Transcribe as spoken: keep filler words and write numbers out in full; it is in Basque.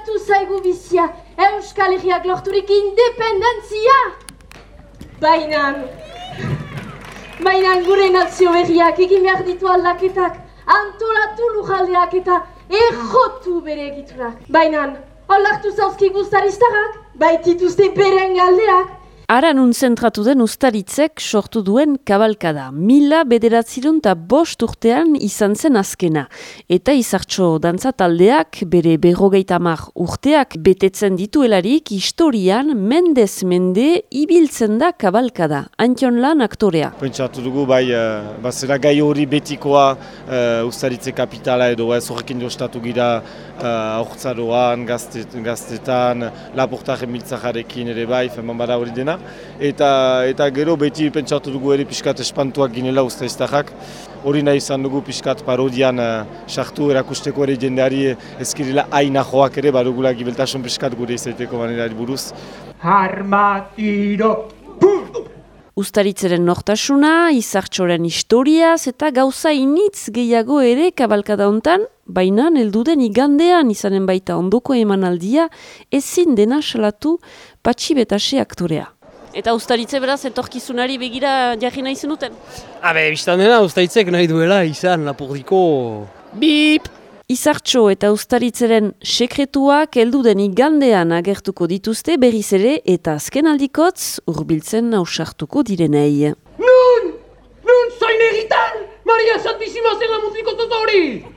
Aldatu zaigu bizia, Euskal Herriak lorturik independentzia! Bainan, bainan gure nazio berriak egin behar ditu aldaketak, antolatu lujaldeak eta errotu bere egiturak. Bainan, onartu zauzkigu ustariztarrak, baitituzte beren galdeak. Aranun zentratu den Uztaritzek sortu duen kabalkada. Mila bederatzirun eta bost urtean izan zen azkena. Eta izartxo dantza taldeak bere berrogeita hamar urteak betetzen dituelarik historian mendez mende ibiltzen da kabalkada. Antion Lan aktorea. Pentsatu dugu bai, uh, bazera gai hori betikoa uh, Uztaritze kapitala edo ez horrekin jostatu gira uh, aurtzaroan, gazte, gaztetan, Laportaren miltzajarekin ere bai, feman bada hori dena. Eta, eta gero beti pentsatu dugu ere pixkat espantuak ginela Uztariztarrak. Hori nahi izan dugu pixkat parodian sartu uh, erakusteko ere jendeari ezkirila aina joak ere badugula gibeltasun pixkat gure izaiteko manerari buruz. Armatiro! Uztaritzeren nortasuna, izartxoren historiaz eta gauza initz gehiago ere kabalkada hontan, baina heldu den igandean izanen baita ondoko emanaldia ezin dena salatu Patxi Betase aktorea. Eta Uztaritze beraz etorkizunari begira jarri nahi zenuten? Habe, biztan dena Uztaritzek nahi duela izan lapurdiko bip! Izartxo eta Uztaritzeren sekretuak heldu den igandean agertuko dituzte berriz ere eta azken aldikotz hurbiltzen ausartuko direnei. Nun! Nun zain egitan! Maria Santísima zen la mutriko hori!